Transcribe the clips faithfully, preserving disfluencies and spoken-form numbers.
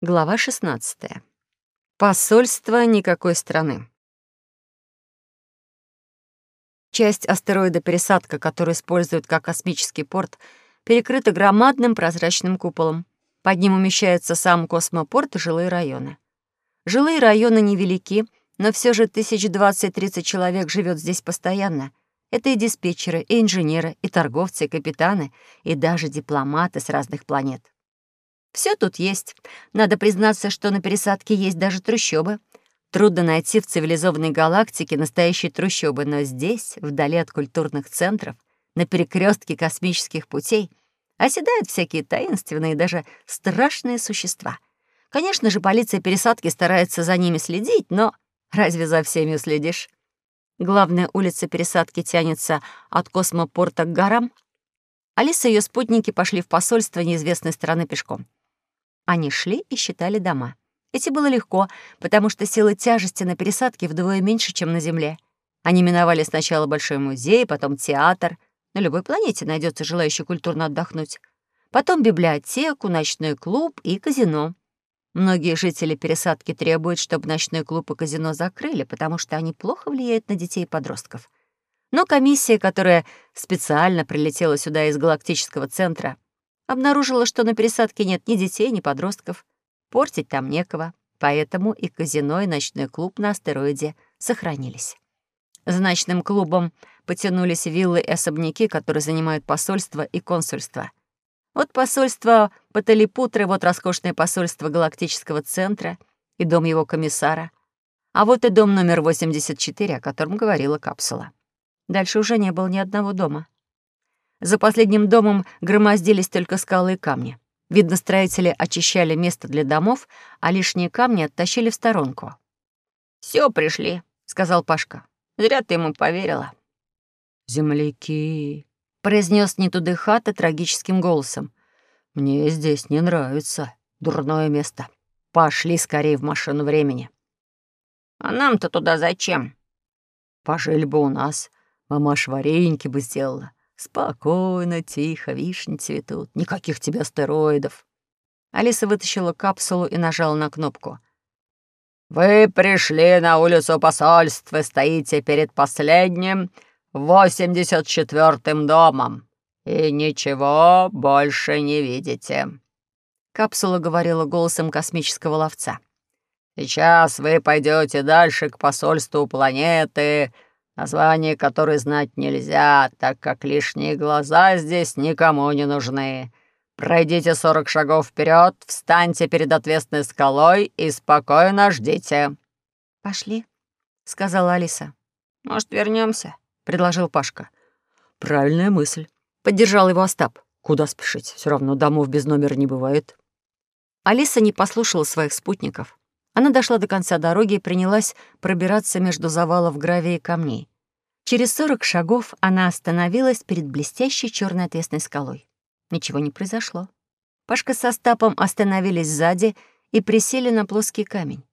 Глава шестнадцатая. Посольство никакой страны. Часть астероида пересадка, которую используют как космический порт, перекрыта громадным прозрачным куполом. Под ним умещается сам космопорт и жилые районы. Жилые районы невелики, но все же тысяч двадцать-тридцать человек живет здесь постоянно. Это и диспетчеры, и инженеры, и торговцы, и капитаны, и даже дипломаты с разных планет. Все тут есть. Надо признаться, что на пересадке есть даже трущобы. Трудно найти в цивилизованной галактике настоящие трущобы, но здесь, вдали от культурных центров, на перекрестке космических путей, оседают всякие таинственные, даже страшные существа. Конечно же, полиция пересадки старается за ними следить, но разве за всеми уследишь? Главная улица пересадки тянется от космопорта к горам. Алиса и ее спутники пошли в посольство неизвестной страны пешком. Они шли и считали дома. Идти было легко, потому что сила тяжести на пересадке вдвое меньше, чем на Земле. Они миновали сначала Большой музей, потом театр. На любой планете найдется желающий культурно отдохнуть. Потом библиотеку, ночной клуб и казино. Многие жители пересадки требуют, чтобы ночной клуб и казино закрыли, потому что они плохо влияют на детей и подростков. Но комиссия, которая специально прилетела сюда из галактического центра, обнаружила, что на пересадке нет ни детей, ни подростков. Портить там некого, поэтому и казино, и ночной клуб на астероиде сохранились. За ночным клубом потянулись виллы и особняки, которые занимают посольство и консульство. Вот посольство Паталипутры, вот роскошное посольство галактического центра и дом его комиссара. А вот и дом номер восемьдесят четыре, о котором говорила капсула. Дальше уже не было ни одного дома. За последним домом громоздились только скалы и камни. Видно, строители очищали место для домов, а лишние камни оттащили в сторонку. «Все, пришли», — сказал Пашка. «Зря ты ему поверила». «Земляки», — произнес Нетудыхата трагическим голосом. «Мне здесь не нравится. Дурное место. Пошли скорее в машину времени». «А нам-то туда зачем?» «Пожили бы у нас. Мамаш вареньки бы сделала. Спокойно, тихо, вишни цветут. Никаких тебе астероидов». Алиса вытащила капсулу и нажала на кнопку. «Вы пришли на улицу посольства и стоите перед последним восемьдесят четвёртым домом. И ничего больше не видите». Капсула говорила голосом космического ловца. «Сейчас вы пойдете дальше к посольству планеты, название которой знать нельзя, так как лишние глаза здесь никому не нужны. Пройдите сорок шагов вперед, встаньте перед отвесной скалой и спокойно ждите». «Пошли», — сказала Алиса. «Может, вернемся? предложил Пашка. «Правильная мысль», — поддержал его Остап. «Куда спешить? Все равно домов без номера не бывает». Алиса не послушала своих спутников. Она дошла до конца дороги и принялась пробираться между завалов гравия и камней. Через сорок шагов она остановилась перед блестящей черной отвесной скалой. Ничего не произошло. Пашка с Остапом остановились сзади и присели на плоский камень.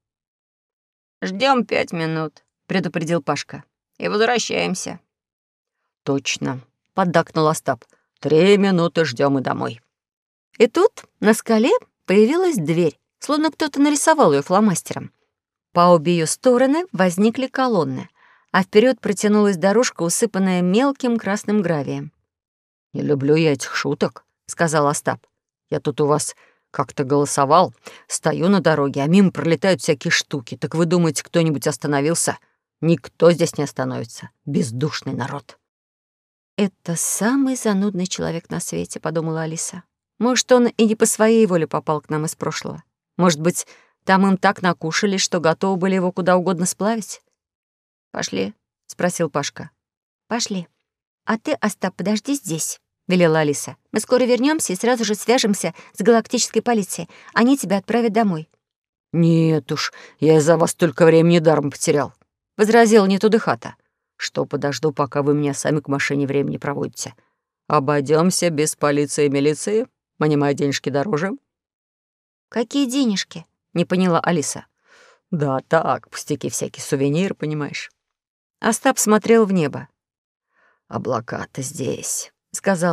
«Ждем пять минут», — предупредил Пашка, — «и возвращаемся». «Точно», — поддакнул Остап. «Три минуты ждем и домой». И тут на скале появилась дверь, словно кто-то нарисовал ее фломастером. По обе ее стороны возникли колонны, а вперед протянулась дорожка, усыпанная мелким красным гравием. «Не люблю я этих шуток», — сказал Остап. «Я тут у вас как-то голосовал, стою на дороге, а мимо пролетают всякие штуки. Так вы думаете, кто-нибудь остановился? Никто здесь не остановится. Бездушный народ». «Это самый занудный человек на свете», — подумала Алиса. «Может, он и не по своей воле попал к нам из прошлого. Может быть, там им так накушались, что готовы были его куда угодно сплавить?» «Пошли», — спросил Пашка. «Пошли. А ты, Остап, подожди здесь», — велела Алиса. «Мы скоро вернемся и сразу же свяжемся с галактической полицией. Они тебя отправят домой». «Нет уж, я из-за вас столько времени даром потерял», — возразил Нетудыхата. «Что подожду, пока вы меня сами к машине времени проводите. Обойдемся без полиции и милиции. Мне мои денежки дороже». «Какие денежки?» — не поняла Алиса. «Да так, пустяки всякие, сувениры, понимаешь». Остап смотрел в небо. «Облака-то здесь», — сказал он.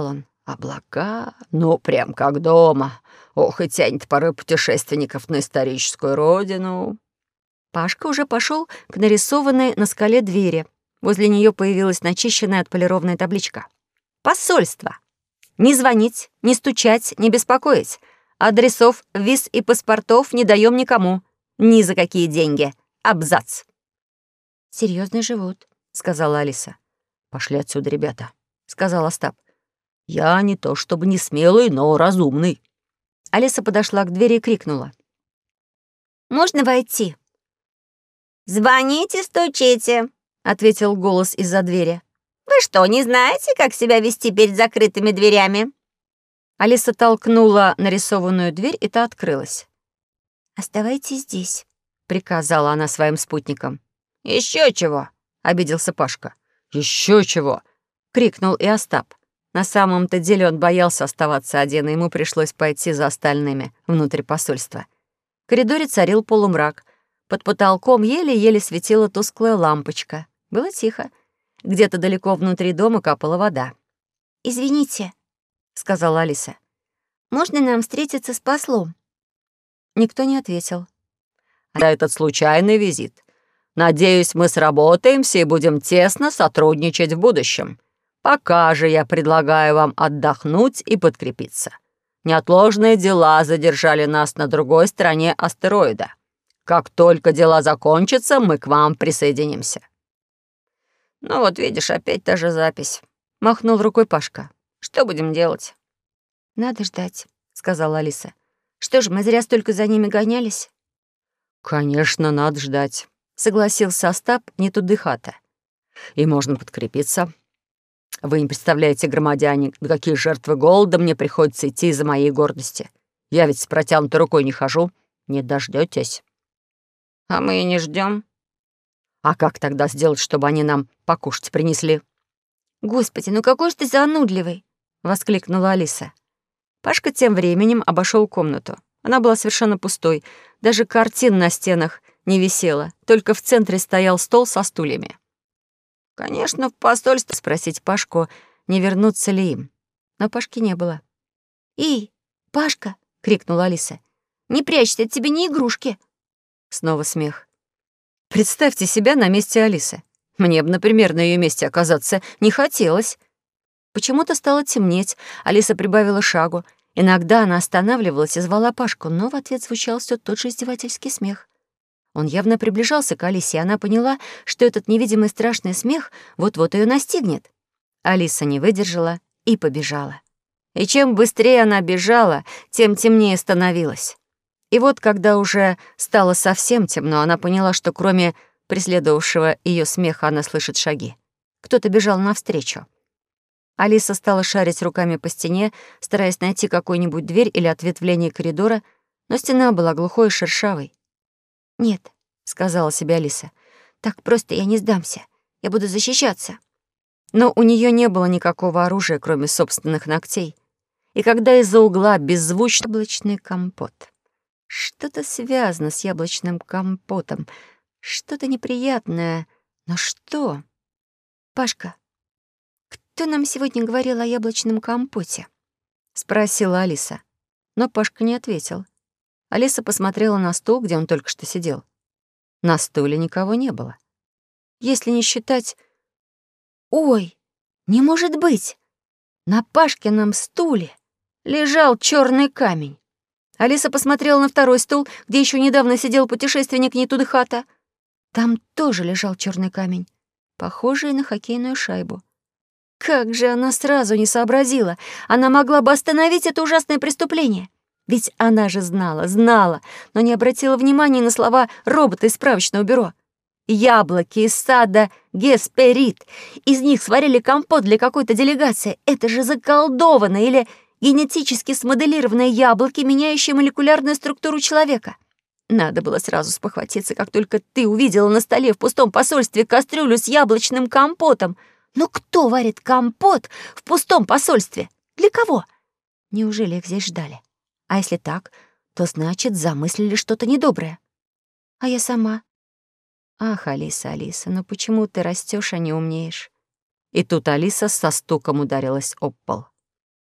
Облака, ну, прям как дома. Ох, и тянет порой путешественников на историческую родину. Пашка уже пошел к нарисованной на скале двери. Возле нее появилась начищенная отполированная табличка. «Посольство. Не звонить, не стучать, не беспокоить. Адресов, виз и паспортов не даем никому. Ни за какие деньги. Абзац». «Серьезный живот», — сказала Алиса. «Пошли отсюда, ребята», — сказал Остап. «Я не то чтобы не смелый, но разумный». Алиса подошла к двери и крикнула. «Можно войти?» «Звоните, стучите», — ответил голос из-за двери. «Вы что, не знаете, как себя вести перед закрытыми дверями?» Алиса толкнула нарисованную дверь, и та открылась. «Оставайтесь здесь», — приказала она своим спутникам. «Еще чего?» — обиделся Пашка. «Еще чего?» — крикнул и Остап. На самом-то деле он боялся оставаться один, и ему пришлось пойти за остальными внутрь посольства. В коридоре царил полумрак. Под потолком еле-еле светила тусклая лампочка. Было тихо. Где-то далеко внутри дома капала вода. «Извините», — сказала Алиса. «Можно нам встретиться с послом?» Никто не ответил. «А этот случайный визит. Надеюсь, мы сработаемся и будем тесно сотрудничать в будущем. Пока же я предлагаю вам отдохнуть и подкрепиться. Неотложные дела задержали нас на другой стороне астероида. Как только дела закончатся, мы к вам присоединимся». «Ну вот видишь, опять та же запись», — махнул рукой Пашка. «Что будем делать?» «Надо ждать», — сказала Алиса. «Что ж, мы зря столько за ними гонялись?» «Конечно, надо ждать», — согласился Остап, не туды хата. «И можно подкрепиться. Вы не представляете, громадяне, на какие жертвы голода мне приходится идти из-за моей гордости. Я ведь с протянутой рукой не хожу. Не дождётесь». «А мы и не ждём». «А как тогда сделать, чтобы они нам покушать принесли?» «Господи, ну какой ж ты занудливый!» — воскликнула Алиса. Пашка тем временем обошёл комнату. Она была совершенно пустой. Даже картин на стенах не висело. Только в центре стоял стол со стульями. Конечно, в посольство спросить Пашку, не вернуться ли им. Но Пашки не было. «Эй, Пашка!» — крикнула Алиса. «Не прячься, это тебе не игрушки!» Снова смех. Представьте себя на месте Алисы. Мне бы, например, на ее месте оказаться не хотелось. Почему-то стало темнеть. Алиса прибавила шагу. Иногда она останавливалась и звала Пашку, но в ответ звучал все тот же издевательский смех. Он явно приближался к Алисе, и она поняла, что этот невидимый страшный смех вот-вот ее настигнет. Алиса не выдержала и побежала. И чем быстрее она бежала, тем темнее становилось. И вот, когда уже стало совсем темно, она поняла, что кроме преследовавшего ее смеха она слышит шаги. Кто-то бежал навстречу. Алиса стала шарить руками по стене, стараясь найти какую-нибудь дверь или ответвление коридора, но стена была глухой и шершавой. «Нет», — сказала себе Алиса, — «так просто я не сдамся. Я буду защищаться». Но у нее не было никакого оружия, кроме собственных ногтей. И когда из-за угла беззвучно яблочный компот. Что-то связано с яблочным компотом, что-то неприятное. Но что? «Пашка, кто нам сегодня говорил о яблочном компоте?» — спросила Алиса. Но Пашка не ответил. Алиса посмотрела на стул, где он только что сидел. На стуле никого не было. Если не считать... Ой, не может быть! На Пашкином стуле лежал черный камень. Алиса посмотрела на второй стул, где еще недавно сидел путешественник не туда хата. Там тоже лежал черный камень, похожий на хоккейную шайбу. Как же она сразу не сообразила! Она могла бы остановить это ужасное преступление. Ведь она же знала, знала, но не обратила внимания на слова робота из справочного бюро. Яблоки из сада Гесперид. Из них сварили компот для какой-то делегации. Это же заколдованные или генетически смоделированные яблоки, меняющие молекулярную структуру человека. Надо было сразу спохватиться, как только ты увидела на столе в пустом посольстве кастрюлю с яблочным компотом. Но кто варит компот в пустом посольстве? Для кого? Неужели их здесь ждали? А если так, то значит, замыслили что-то недоброе. А я сама? Ах, Алиса, Алиса, ну почему ты растёшь, а не умнеешь? И тут Алиса со стуком ударилась об пол.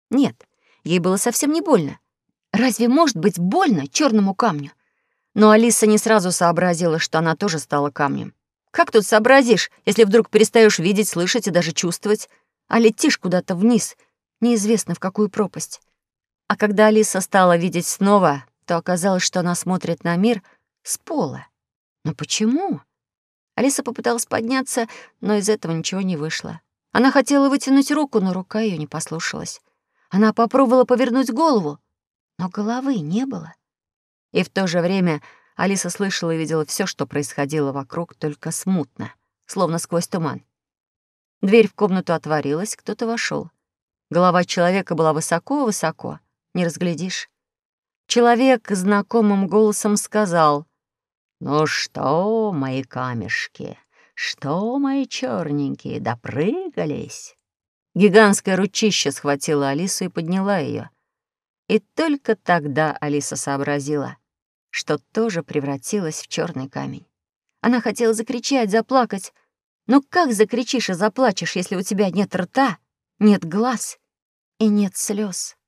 Нет, ей было совсем не больно. Разве может быть больно черному камню? Но Алиса не сразу сообразила, что она тоже стала камнем. Как тут сообразишь, если вдруг перестаешь видеть, слышать и даже чувствовать, а летишь куда-то вниз, неизвестно в какую пропасть? А когда Алиса стала видеть снова, то оказалось, что она смотрит на мир с пола. Но почему? Алиса попыталась подняться, но из этого ничего не вышло. Она хотела вытянуть руку, но рука ее не послушалась. Она попробовала повернуть голову, но головы не было. И в то же время Алиса слышала и видела все, что происходило вокруг, только смутно, словно сквозь туман. Дверь в комнату отворилась, кто-то вошел. Голова человека была высоко-высоко, не разглядишь. Человек знакомым голосом сказал: «Ну что, мои камешки, что, мои черненькие, допрыгались?» Гигантское ручище схватило Алису и подняла ее. И только тогда Алиса сообразила, что тоже превратилась в черный камень. Она хотела закричать, заплакать. Но как закричишь и заплачешь, если у тебя нет рта, нет глаз и нет слез?